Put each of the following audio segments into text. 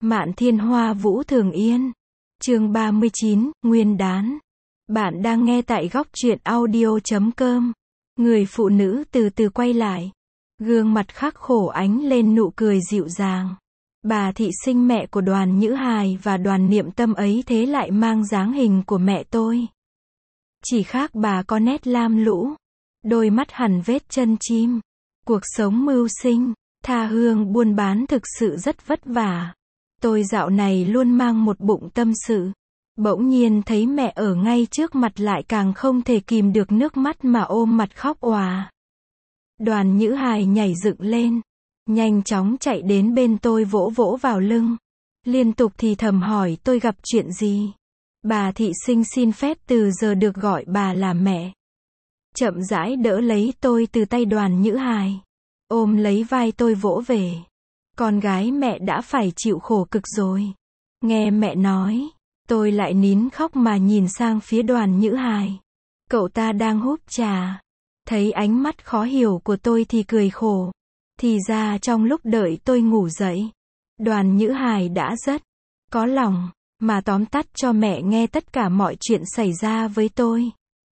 Mạn Thiên Hoa Vũ Thường Yên. Chương 39, Nguyên đán. Bạn đang nghe tại góc truyện audio.com. Người phụ nữ từ từ quay lại. Gương mặt khắc khổ ánh lên nụ cười dịu dàng. Bà Thị Sinh mẹ của Đoàn Nhữ Hài và Đoàn Niệm Tâm ấy thế lại mang dáng hình của mẹ tôi. Chỉ khác bà có nét lam lũ, đôi mắt hằn vết chân chim. Cuộc sống mưu sinh, tha hương buôn bán thực sự rất vất vả. Tôi dạo này luôn mang một bụng tâm sự. Bỗng nhiên thấy mẹ ở ngay trước mặt lại càng không thể kìm được nước mắt mà ôm mặt khóc òa. Đoàn Nhữ Hài nhảy dựng lên, nhanh chóng chạy đến bên tôi vỗ vỗ vào lưng. Liên tục thì thầm hỏi tôi gặp chuyện gì. Bà Thị Sinh xin phép từ giờ được gọi bà là mẹ. Chậm rãi đỡ lấy tôi từ tay Đoàn Nhữ Hài. Ôm lấy vai tôi vỗ về. Con gái mẹ đã phải chịu khổ cực rồi. Nghe mẹ nói, tôi lại nín khóc mà nhìn sang phía Đoàn Nhữ Hài. Cậu ta đang húp trà. Thấy ánh mắt khó hiểu của tôi thì cười khổ. Thì ra trong lúc đợi tôi ngủ dậy, Đoàn Nhữ Hài đã rất có lòng, mà tóm tắt cho mẹ nghe tất cả mọi chuyện xảy ra với tôi.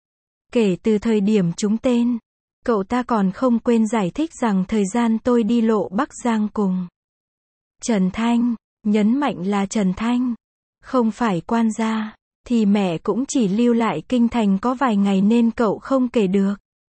Kể từ thời điểm trúng tên, cậu ta còn không quên giải thích rằng thời gian tôi đi lộ Bắc Giang cùng Trần Thanh, nhấn mạnh là Trần Thanh, không phải quan gia, thì mẹ cũng chỉ lưu lại kinh thành có vài ngày nên cậu không kể được.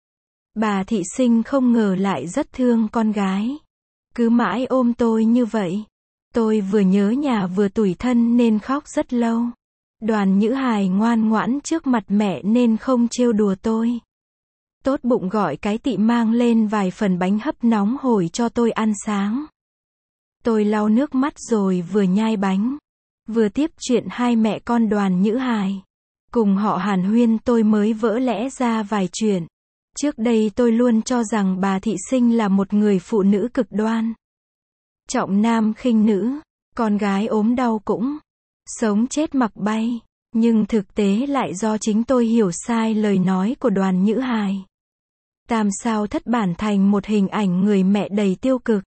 Bà Thị Sinh không ngờ lại rất thương con gái. Cứ mãi ôm tôi như vậy. Tôi vừa nhớ nhà vừa tủi thân nên khóc rất lâu. Đoàn Nhữ Hài ngoan ngoãn trước mặt mẹ nên không trêu đùa tôi. Tốt bụng gọi cái tị mang lên vài phần bánh hấp nóng hổi cho tôi ăn sáng. Tôi lau nước mắt rồi vừa nhai bánh, vừa tiếp chuyện hai mẹ con Đoàn Nhữ Hài. Cùng họ hàn huyên tôi mới vỡ lẽ ra vài chuyện. Trước đây tôi luôn cho rằng bà Thị Sinh là một người phụ nữ cực đoan. Trọng nam khinh nữ, con gái ốm đau cũng sống chết mặc bay. Nhưng thực tế lại do chính tôi hiểu sai lời nói của Đoàn Nhữ Hài. Tam sao thất bản thành một hình ảnh người mẹ đầy tiêu cực.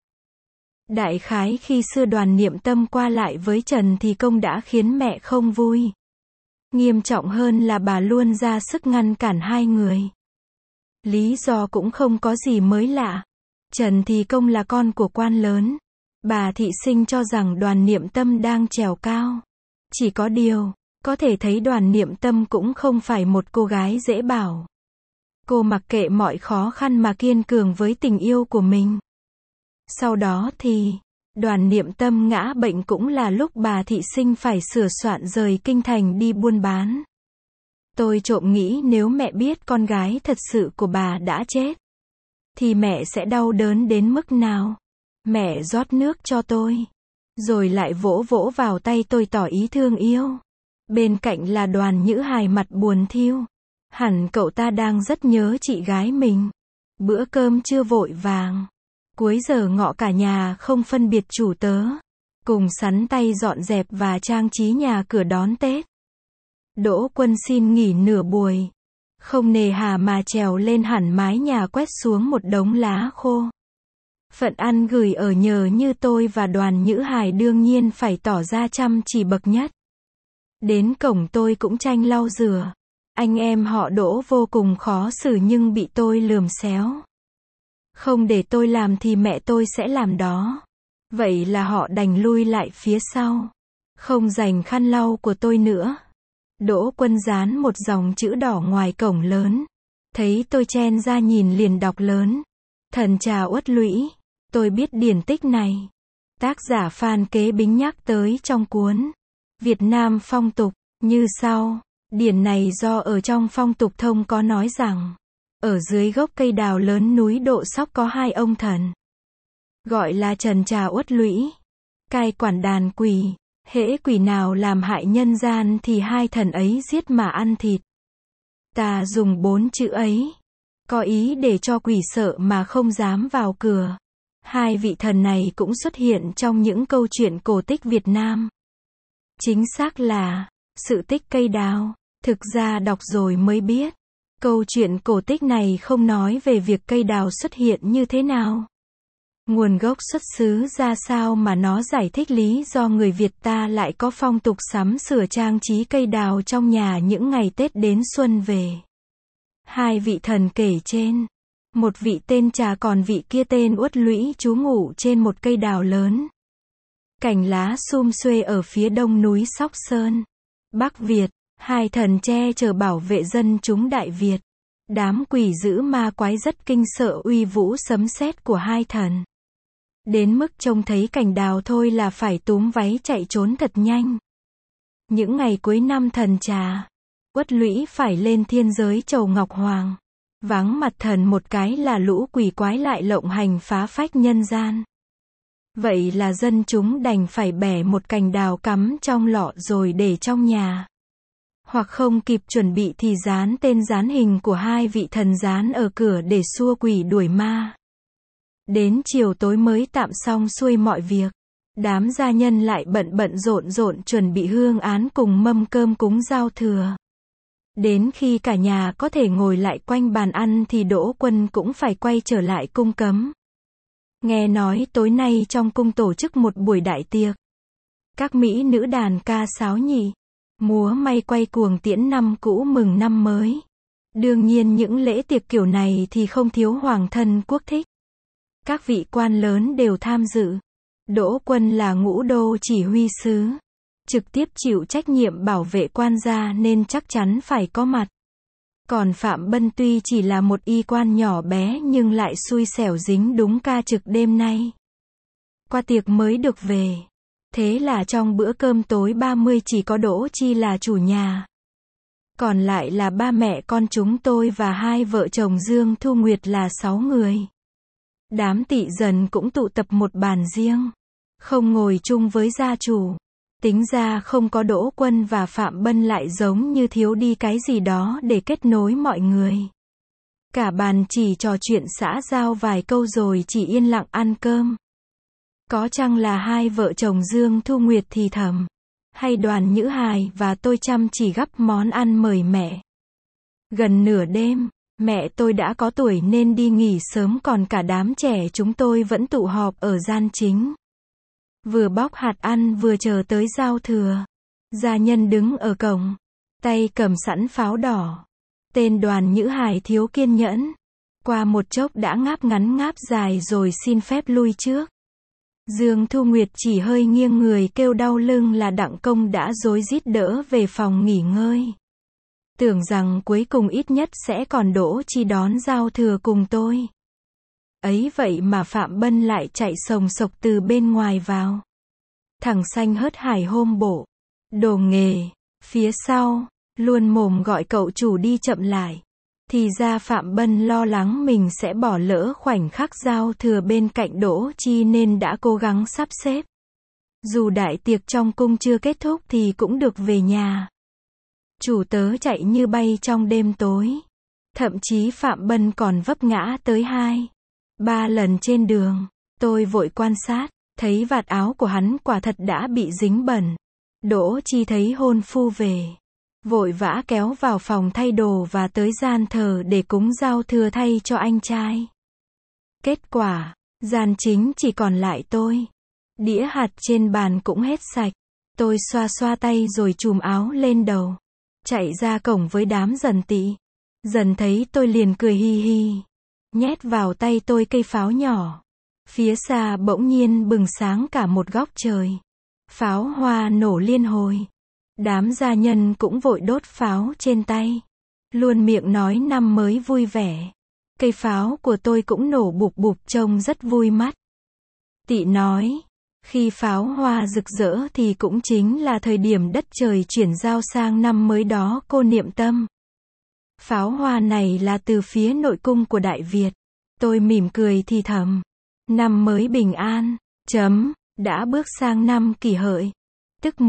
Đại khái khi xưa Đoàn Niệm Tâm qua lại với Trần thì công đã khiến mẹ không vui. Nghiêm trọng hơn là bà luôn ra sức ngăn cản hai người. Lý do cũng không có gì mới lạ. Trần thì công là con của quan lớn. Bà Thị Sinh cho rằng Đoàn Niệm Tâm đang trèo cao. Chỉ có điều, có thể thấy Đoàn Niệm Tâm cũng không phải một cô gái dễ bảo. Cô mặc kệ mọi khó khăn mà kiên cường với tình yêu của mình. Sau đó thì, Đoàn Niệm Tâm ngã bệnh cũng là lúc bà Thị Sinh phải sửa soạn rời kinh thành đi buôn bán. Tôi trộm nghĩ nếu mẹ biết con gái thật sự của bà đã chết, thì mẹ sẽ đau đớn đến mức nào. Mẹ rót nước cho tôi, rồi lại vỗ vỗ vào tay tôi tỏ ý thương yêu. Bên cạnh là Đoàn Nhữ Hài mặt buồn thiu. Hẳn cậu ta đang rất nhớ chị gái mình. Bữa cơm trưa vội vàng. Cuối giờ ngọ cả nhà không phân biệt chủ tớ. Cùng sắn tay dọn dẹp và trang trí nhà cửa đón Tết. Đỗ Quân xin nghỉ nửa buổi. Không nề hà mà trèo lên hẳn mái nhà quét xuống một đống lá khô. Phận ăn gửi ở nhờ như tôi và Đoàn Nhữ Hài đương nhiên phải tỏ ra chăm chỉ bậc nhất. Đến cổng tôi cũng tranh lau rửa. Anh em họ Đỗ vô cùng khó xử nhưng bị tôi lườm xéo. Không để tôi làm thì mẹ tôi sẽ làm đó. Vậy là họ đành lui lại phía sau. Không giành khăn lau của tôi nữa. Đỗ Quân dán một dòng chữ đỏ ngoài cổng lớn. Thấy tôi chen ra nhìn liền đọc lớn. Thần trà uất lũy. Tôi biết điển tích này. Tác giả Phan Kế Bính nhắc tới trong cuốn Việt Nam phong tục như sau. Điển này do ở trong phong tục thông có nói rằng, ở dưới gốc cây đào lớn núi Độ Sóc có hai ông thần. Gọi là Trần Trà Uất Lũy. Cai quản đàn quỷ. Hễ quỷ nào làm hại nhân gian thì hai thần ấy giết mà ăn thịt. Ta dùng 4 chữ ấy. Có ý để cho quỷ sợ mà không dám vào cửa. Hai vị thần này cũng xuất hiện trong những câu chuyện cổ tích Việt Nam. Chính xác là sự tích cây đào. Thực ra đọc rồi mới biết. Câu chuyện cổ tích này không nói về việc cây đào xuất hiện như thế nào. Nguồn gốc xuất xứ ra sao mà nó giải thích lý do người Việt ta lại có phong tục sắm sửa trang trí cây đào trong nhà những ngày Tết đến xuân về. Hai vị thần kể trên. Một vị tên Trà còn vị kia tên Uất Lũy trú ngụ trên một cây đào lớn. Cành lá sum xuê ở phía đông núi Sóc Sơn, Bắc Việt. Hai thần che chở bảo vệ dân chúng Đại Việt. Đám quỷ dữ ma quái rất kinh sợ uy vũ sấm sét của hai thần. Đến mức trông thấy cành đào thôi là phải túm váy chạy trốn thật nhanh. Những ngày cuối năm thần Trà, Uất Lũy phải lên thiên giới chầu Ngọc Hoàng. Vắng mặt thần một cái là lũ quỷ quái lại lộng hành phá phách nhân gian. Vậy là dân chúng đành phải bẻ một cành đào cắm trong lọ rồi để trong nhà. Hoặc không kịp chuẩn bị thì dán tên dán hình của hai vị thần dán ở cửa để xua quỷ đuổi ma. Đến chiều tối mới tạm xong xuôi mọi việc. Đám gia nhân lại bận rộn chuẩn bị hương án cùng mâm cơm cúng giao thừa. Đến khi cả nhà có thể ngồi lại quanh bàn ăn thì Đỗ Quân cũng phải quay trở lại cung cấm. Nghe nói tối nay trong cung tổ chức một buổi đại tiệc. Các mỹ nữ đàn ca sáo nhị, múa may quay cuồng tiễn năm cũ mừng năm mới. Đương nhiên những lễ tiệc kiểu này thì không thiếu hoàng thân quốc thích. Các vị quan lớn đều tham dự. Đỗ Quân là ngũ đô chỉ huy sứ, trực tiếp chịu trách nhiệm bảo vệ quan gia nên chắc chắn phải có mặt. Còn Phạm Bân tuy chỉ là một y quan nhỏ bé nhưng lại xui xẻo dính đúng ca trực đêm nay. Qua tiệc mới được về. Thế là trong bữa cơm tối 30 chỉ có Đỗ Chi là chủ nhà. Còn lại là ba mẹ con chúng tôi và hai vợ chồng Dương Thu Nguyệt là 6 người. Đám tị dần cũng tụ tập một bàn riêng. Không ngồi chung với gia chủ. Tính ra không có Đỗ Quân và Phạm Bân lại giống như thiếu đi cái gì đó để kết nối mọi người. Cả bàn chỉ trò chuyện xã giao vài câu rồi chỉ yên lặng ăn cơm. Có chăng là hai vợ chồng Dương Thu Nguyệt thì thầm. Hay Đoàn Nhữ Hài và tôi chăm chỉ gắp món ăn mời mẹ. Gần nửa đêm, mẹ tôi đã có tuổi nên đi nghỉ sớm còn cả đám trẻ chúng tôi vẫn tụ họp ở gian chính. Vừa bóc hạt ăn vừa chờ tới giao thừa. Gia nhân đứng ở cổng, tay cầm sẵn pháo đỏ. Tên Đoàn Nhữ Hài thiếu kiên nhẫn. Qua một chốc đã ngáp ngắn ngáp dài rồi xin phép lui trước. Dương Thu Nguyệt chỉ hơi nghiêng người kêu đau lưng là Đặng Công đã rối rít đỡ về phòng nghỉ ngơi. Tưởng rằng cuối cùng ít nhất sẽ còn Đỗ Chi đón giao thừa cùng tôi. Ấy vậy mà Phạm Bân lại chạy sồng sộc từ bên ngoài vào. Thằng xanh hớt hải hôm bộ. Đồ nghề. Phía sau, luôn mồm gọi cậu chủ đi chậm lại. Thì ra Phạm Bân lo lắng mình sẽ bỏ lỡ khoảnh khắc giao thừa bên cạnh Đỗ Chi nên đã cố gắng sắp xếp. Dù đại tiệc trong cung chưa kết thúc thì cũng được về nhà. Chủ tớ chạy như bay trong đêm tối. Thậm chí Phạm Bân còn vấp ngã tới 2-3 lần trên đường. Tôi vội quan sát, thấy vạt áo của hắn quả thật đã bị dính bẩn. Đỗ Chi thấy hôn phu về. Vội vã kéo vào phòng thay đồ và tới gian thờ để cúng giao thừa thay cho anh trai. Kết quả, gian chính chỉ còn lại tôi. Đĩa hạt trên bàn cũng hết sạch. Tôi xoa xoa tay rồi chùm áo lên đầu. Chạy ra cổng với đám Dần tị. Dần thấy tôi liền cười hi hi. Nhét vào tay tôi cây pháo nhỏ. Phía xa bỗng nhiên bừng sáng cả một góc trời. Pháo hoa nổ liên hồi. Đám gia nhân cũng vội đốt pháo trên tay. Luôn miệng nói năm mới vui vẻ. Cây pháo của tôi cũng nổ bụp bụp trông rất vui mắt. Tị nói, khi pháo hoa rực rỡ thì cũng chính là thời điểm đất trời chuyển giao sang năm mới đó cô Niệm Tâm. Pháo hoa này là từ phía nội cung của Đại Việt. Tôi mỉm cười thì thầm. Năm mới bình an, đã bước sang năm Kỷ Hợi. Tức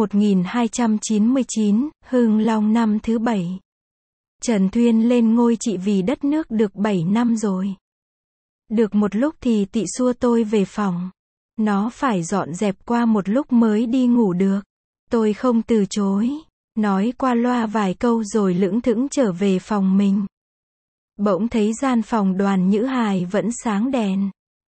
1299, Hưng Long năm thứ 7. Trần Thuyên lên ngôi trị vì đất nước được 7 năm rồi. Được một lúc thì Tị xua tôi về phòng. Nó phải dọn dẹp qua một lúc mới đi ngủ được. Tôi không từ chối. Nói qua loa vài câu rồi lững thững trở về phòng mình. Bỗng thấy gian phòng Đoàn Nhữ Hài vẫn sáng đèn.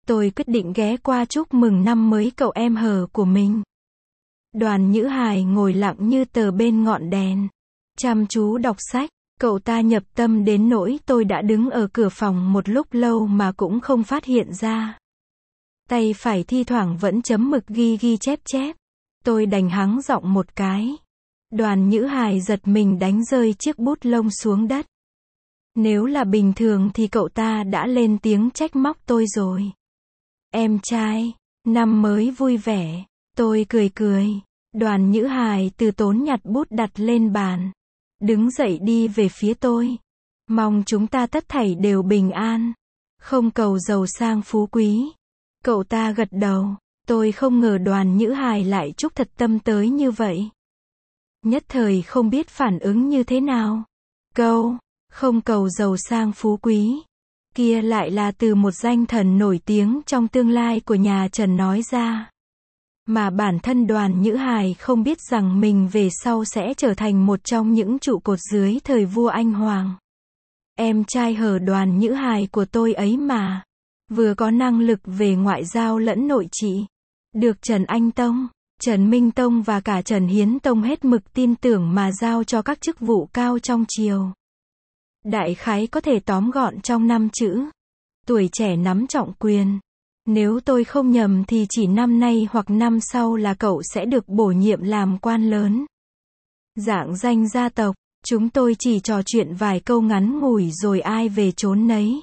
tôi quyết định ghé qua chúc mừng năm mới cậu em hờ của mình. Đoàn Nhữ Hài ngồi lặng như tờ bên ngọn đèn, chăm chú đọc sách. Cậu ta nhập tâm đến nỗi tôi đã đứng ở cửa phòng một lúc lâu mà cũng không phát hiện ra. Tay phải thi thoảng vẫn chấm mực ghi chép chép. Tôi đành hắng giọng một cái. Đoàn Nhữ Hài giật mình đánh rơi chiếc bút lông xuống đất. Nếu là bình thường thì cậu ta đã lên tiếng trách móc tôi rồi. Em trai, năm mới vui vẻ. Tôi cười cười. Đoàn Nhữ Hài từ tốn nhặt bút đặt lên bàn. Đứng dậy đi về phía tôi. Mong chúng ta tất thảy đều bình an. Không cầu giàu sang phú quý. Cậu ta gật đầu. Tôi không ngờ Đoàn Nhữ Hài lại chúc thật tâm tới như vậy. Nhất thời không biết phản ứng như thế nào. Câu, không cầu giàu sang phú quý. Kia lại là từ một danh thần nổi tiếng trong tương lai của nhà Trần nói ra. Mà bản thân Đoàn Nhữ Hài không biết rằng mình về sau sẽ trở thành một trong những trụ cột dưới thời vua Anh Hoàng. Em trai hờ Đoàn Nhữ Hài của tôi ấy mà. Vừa có năng lực về ngoại giao lẫn nội trị. Được Trần Anh Tông, Trần Minh Tông và cả Trần Hiến Tông hết mực tin tưởng mà giao cho các chức vụ cao trong triều. Đại khái có thể tóm gọn trong 5 chữ. Tuổi trẻ nắm trọng quyền. Nếu tôi không nhầm thì chỉ năm nay hoặc năm sau là cậu sẽ được bổ nhiệm làm quan lớn. Dạng danh gia tộc, chúng tôi chỉ trò chuyện vài câu ngắn ngủi rồi ai về chốn nấy.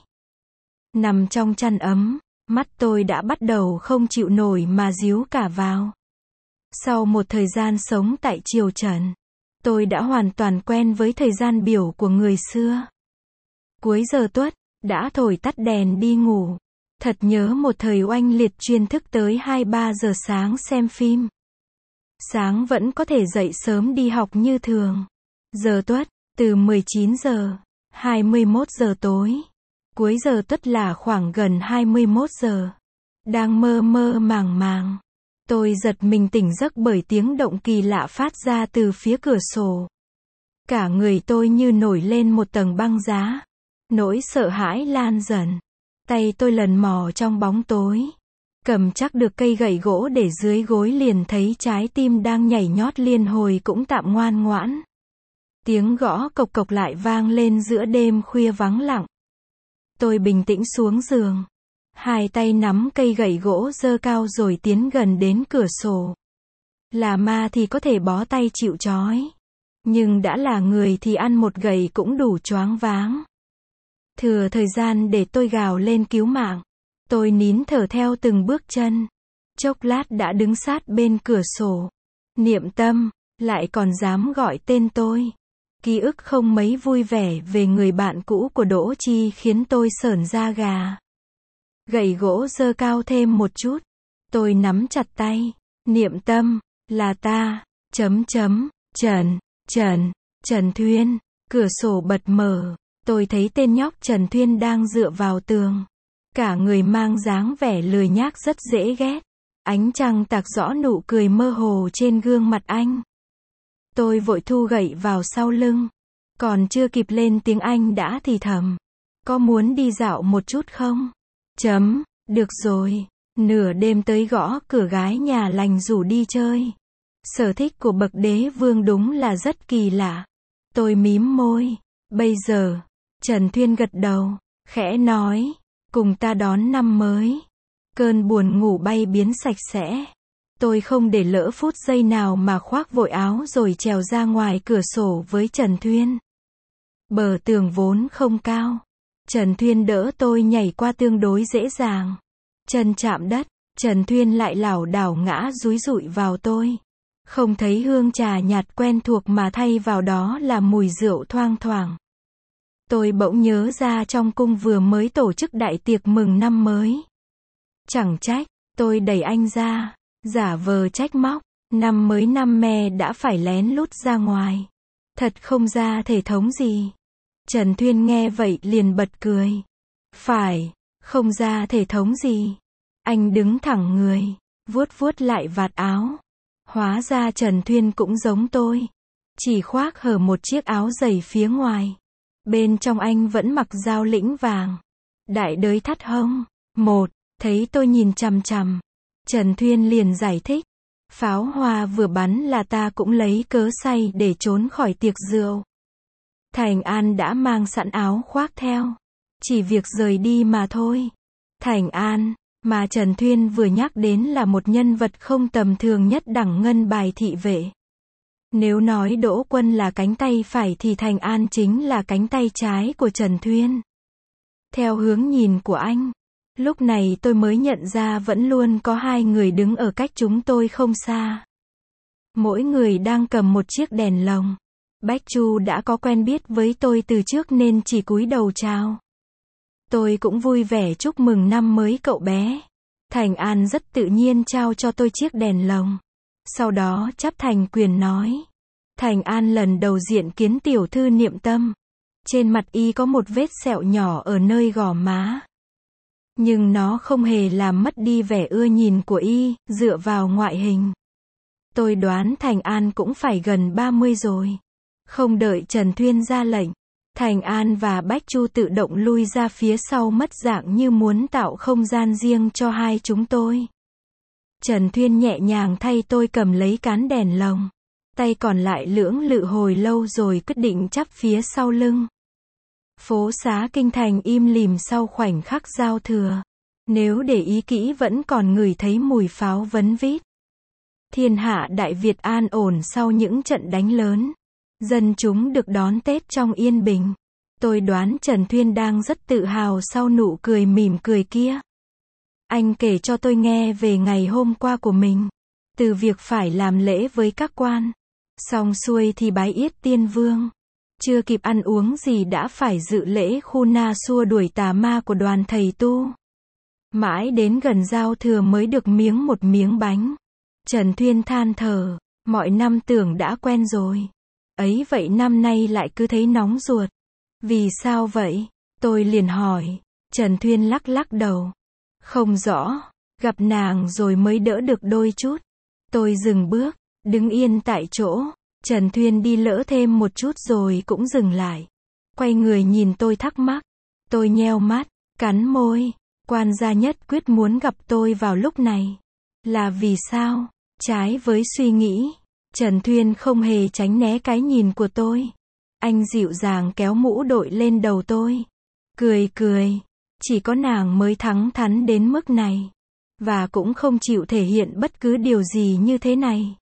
Nằm trong chăn ấm, mắt tôi đã bắt đầu không chịu nổi mà díu cả vào. Sau một thời gian sống tại triều Trần, tôi đã hoàn toàn quen với thời gian biểu của người xưa. Cuối giờ tuất, đã thổi tắt đèn đi ngủ. Thật nhớ một thời oanh liệt chuyên thức tới 2-3 giờ sáng xem phim. Sáng vẫn có thể dậy sớm đi học như thường. Giờ tuất, từ 19 giờ, 21 giờ tối. Cuối giờ tuất là khoảng gần 21 giờ. Đang mơ mơ màng màng. Tôi giật mình tỉnh giấc bởi tiếng động kỳ lạ phát ra từ phía cửa sổ. Cả người tôi như nổi lên một tầng băng giá. Nỗi sợ hãi lan dần. Tay tôi lần mò trong bóng tối. Cầm chắc được cây gậy gỗ để dưới gối liền thấy trái tim đang nhảy nhót liên hồi cũng tạm ngoan ngoãn. Tiếng gõ cộc cộc lại vang lên giữa đêm khuya vắng lặng. Tôi bình tĩnh xuống giường. Hai tay nắm cây gậy gỗ giơ cao rồi tiến gần đến cửa sổ. Là ma thì có thể bó tay chịu trói. Nhưng đã là người thì ăn một gậy cũng đủ choáng váng. Thừa thời gian để tôi gào lên cứu mạng. Tôi nín thở theo từng bước chân. Chốc lát đã đứng sát bên cửa sổ. Niệm Tâm, lại còn dám gọi tên tôi. Ký ức không mấy vui vẻ về người bạn cũ của Đỗ Chi khiến tôi sởn da gà. Gậy gỗ giơ cao thêm một chút. Tôi nắm chặt tay. Niệm Tâm, là ta, Trần Thuyên. Cửa sổ bật mở. Tôi thấy tên nhóc Trần Thuyên đang dựa vào tường. Cả người mang dáng vẻ lười nhác rất dễ ghét. Ánh trăng tạc rõ nụ cười mơ hồ trên gương mặt anh. Tôi vội thu gậy vào sau lưng. Còn chưa kịp lên tiếng anh đã thì thầm. Có muốn đi dạo một chút không? Được rồi. Nửa đêm tới gõ cửa gái nhà lành rủ đi chơi. Sở thích của bậc đế vương đúng là rất kỳ lạ. Tôi mím môi. Bây giờ, Trần Thuyên gật đầu, khẽ nói, cùng ta đón năm mới. Cơn buồn ngủ bay biến sạch sẽ. Tôi không để lỡ phút giây nào mà khoác vội áo rồi trèo ra ngoài cửa sổ với Trần Thuyên. Bờ tường vốn không cao. Trần Thuyên đỡ tôi nhảy qua tương đối dễ dàng. Chân chạm đất, Trần Thuyên lại lảo đảo ngã dúi dụi vào tôi. Không thấy hương trà nhạt quen thuộc mà thay vào đó là mùi rượu thoang thoảng. Tôi bỗng nhớ ra trong cung vừa mới tổ chức đại tiệc mừng năm mới. Chẳng trách, tôi đẩy anh ra, giả vờ trách móc, năm mới năm me đã phải lén lút ra ngoài. Thật không ra thể thống gì. Trần Thuyên nghe vậy liền bật cười. Phải, không ra thể thống gì. Anh đứng thẳng người, vuốt vuốt lại vạt áo. Hóa ra Trần Thuyên cũng giống tôi. Chỉ khoác hở một chiếc áo dày phía ngoài. Bên trong anh vẫn mặc dao lĩnh vàng. Đại đới thắt hông. Một, Thấy tôi nhìn chằm chằm, Trần Thuyên liền giải thích. Pháo hoa vừa bắn là ta cũng lấy cớ say để trốn khỏi tiệc rượu. Thành An đã mang sẵn áo khoác theo. Chỉ việc rời đi mà thôi. Thành An, mà Trần Thuyên vừa nhắc đến là một nhân vật không tầm thường nhất đẳng ngân bài thị vệ. Nếu nói Đỗ Quân là cánh tay phải thì Thành An chính là cánh tay trái của Trần Thuyên. Theo hướng nhìn của anh, lúc này tôi mới nhận ra vẫn luôn có hai người đứng ở cách chúng tôi không xa. Mỗi người đang cầm một chiếc đèn lồng. Bách Chu đã có quen biết với tôi từ trước nên chỉ cúi đầu chào. Tôi cũng vui vẻ chúc mừng năm mới cậu bé. Thành An rất tự nhiên trao cho tôi chiếc đèn lồng. Sau đó chắp thành quyền nói. Thành An lần đầu diện kiến tiểu thư Niệm Tâm. Trên mặt y có một vết sẹo nhỏ ở nơi gò má. Nhưng nó không hề làm mất đi vẻ ưa nhìn của y, dựa vào ngoại hình. Tôi đoán Thành An cũng phải gần 30 rồi. Không đợi Trần Thuyên ra lệnh, Thành An và Bách Chu tự động lui ra phía sau mất dạng như muốn tạo không gian riêng cho hai chúng tôi. Trần Thuyên nhẹ nhàng thay tôi cầm lấy cán đèn lồng. Tay còn lại lưỡng lự hồi lâu rồi quyết định chắp phía sau lưng. Phố xá kinh thành im lìm sau khoảnh khắc giao thừa. Nếu để ý kỹ vẫn còn ngửi thấy mùi pháo vấn vít. Thiên hạ Đại Việt an ổn sau những trận đánh lớn. Dân chúng được đón Tết trong yên bình. Tôi đoán Trần Thuyên đang rất tự hào sau nụ cười mỉm cười kia. Anh kể cho tôi nghe về ngày hôm qua của mình. Từ việc phải làm lễ với các quan. Xong xuôi thì bái yết tiên vương. Chưa kịp ăn uống gì đã phải dự lễ khu na xua đuổi tà ma của đoàn thầy tu. Mãi đến gần giao thừa mới được một miếng bánh. Trần Thuyên than thở. Mọi năm tưởng đã quen rồi. Ấy vậy năm nay lại cứ thấy nóng ruột. Vì sao vậy? Tôi liền hỏi. Trần Thuyên lắc lắc đầu. Không rõ. Gặp nàng rồi mới đỡ được đôi chút. Tôi dừng bước. Đứng yên tại chỗ. Trần Thuyên đi lỡ thêm một chút rồi cũng dừng lại. Quay người nhìn tôi thắc mắc. Tôi nheo mắt. Cắn môi. Quan gia nhất quyết muốn gặp tôi vào lúc này. Là vì sao? Trái với suy nghĩ. Trần Thuyên không hề tránh né cái nhìn của tôi. Anh dịu dàng kéo mũ đội lên đầu tôi. Cười cười. Chỉ có nàng mới thẳng thắn đến mức này. Và cũng không chịu thể hiện bất cứ điều gì như thế này.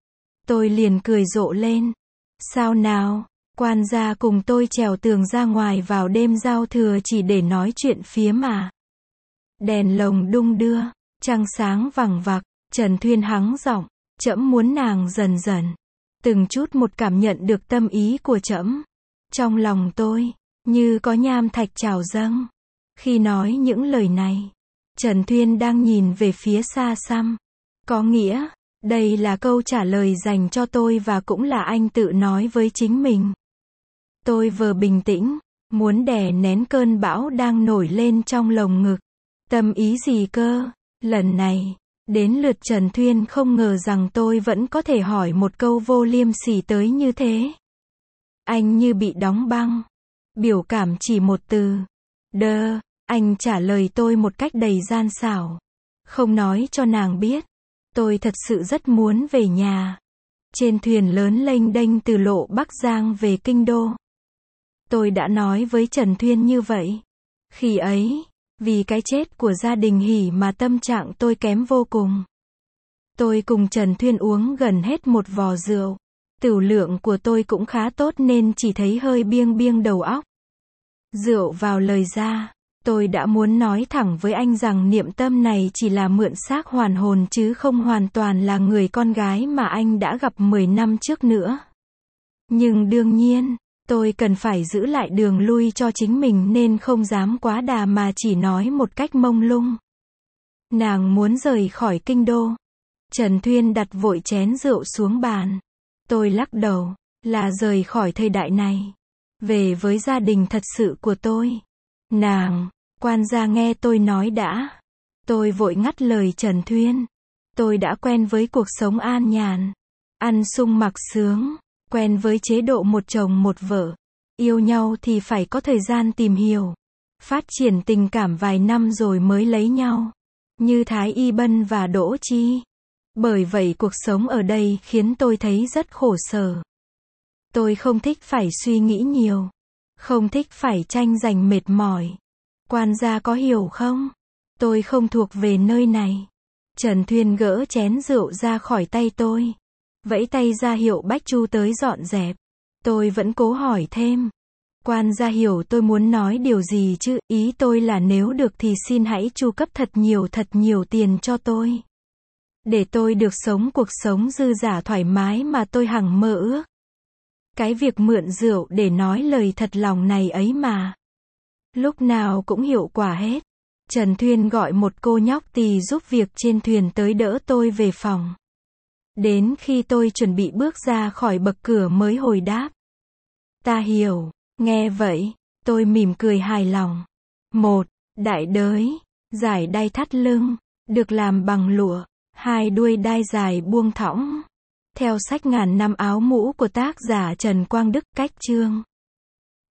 Tôi liền cười rộ lên. Sao nào? Quan gia cùng tôi trèo tường ra ngoài vào đêm giao thừa chỉ để nói chuyện phía mà. Đèn lồng đung đưa. Trăng sáng vằng vặc. Trần Thuyên hắng giọng. Trẫm muốn nàng dần dần. Từng chút một cảm nhận được tâm ý của trẫm. Trong lòng tôi. Như có nham thạch trào dâng. Khi nói những lời này. Trần Thuyên đang nhìn về phía xa xăm. Có nghĩa. Đây là câu trả lời dành cho tôi và cũng là anh tự nói với chính mình. Tôi vừa bình tĩnh. Muốn đè nén cơn bão đang nổi lên trong lồng ngực. Tâm ý gì cơ? Lần này. Đến lượt Trần Thuyên không ngờ rằng tôi vẫn có thể hỏi một câu vô liêm sỉ tới như thế. Anh như bị đóng băng. Biểu cảm chỉ một từ. Đơ. Anh trả lời tôi một cách đầy gian xảo. Không nói cho nàng biết. Tôi thật sự rất muốn về nhà. Trên thuyền lớn lênh đênh từ lộ Bắc Giang về Kinh Đô. Tôi đã nói với Trần Thuyên như vậy. Khi ấy, vì cái chết của gia đình Hỷ mà tâm trạng tôi kém vô cùng. Tôi cùng Trần Thuyên uống gần hết một vò rượu. Tửu lượng của tôi cũng khá tốt nên chỉ thấy hơi biêng biêng đầu óc. Rượu vào lời ra. Tôi đã muốn nói thẳng với anh rằng Niệm Tâm này chỉ là mượn xác hoàn hồn chứ không hoàn toàn là người con gái mà anh đã gặp 10 năm trước nữa. Nhưng đương nhiên, tôi cần phải giữ lại đường lui cho chính mình nên không dám quá đà mà chỉ nói một cách mông lung. Nàng muốn rời khỏi Kinh Đô. Trần Thuyên đặt vội chén rượu xuống bàn. Tôi lắc đầu, là rời khỏi thời đại này. Về với gia đình thật sự của tôi. Nàng, quan gia nghe tôi nói đã. Tôi vội ngắt lời Trần Thuyên. Tôi đã quen với cuộc sống an nhàn. Ăn sung mặc sướng. Quen với chế độ một chồng một vợ. Yêu nhau thì phải có thời gian tìm hiểu. Phát triển tình cảm vài năm rồi mới lấy nhau. như Thái Y Bân và Đỗ Chi. Bởi vậy cuộc sống ở đây khiến tôi thấy rất khổ sở. Tôi không thích phải suy nghĩ nhiều. Không thích phải tranh giành mệt mỏi. Quan gia có hiểu không? Tôi không thuộc về nơi này. Trần Thuyên gỡ chén rượu ra khỏi tay tôi. Vẫy tay ra hiệu Bách Chu tới dọn dẹp. Tôi vẫn cố hỏi thêm. Quan gia hiểu tôi muốn nói điều gì chứ, ý tôi là nếu được thì xin hãy chu cấp thật nhiều tiền cho tôi. Để tôi được sống cuộc sống dư dả thoải mái mà tôi hằng mơ ước. Cái việc mượn rượu để nói lời thật lòng này ấy mà. Lúc nào cũng hiệu quả hết. Trần Thuyên gọi một cô nhóc tỳ giúp việc trên thuyền tới đỡ tôi về phòng. Đến khi tôi chuẩn bị bước ra khỏi bậc cửa mới hồi đáp. Ta hiểu. Nghe vậy, tôi mỉm cười hài lòng. 1. Đại đới, giải đai thắt lưng, được làm bằng lụa. 2. Đuôi đai dài buông thõng. Theo sách Ngàn năm áo mũ của tác giả Trần Quang Đức, cách chương.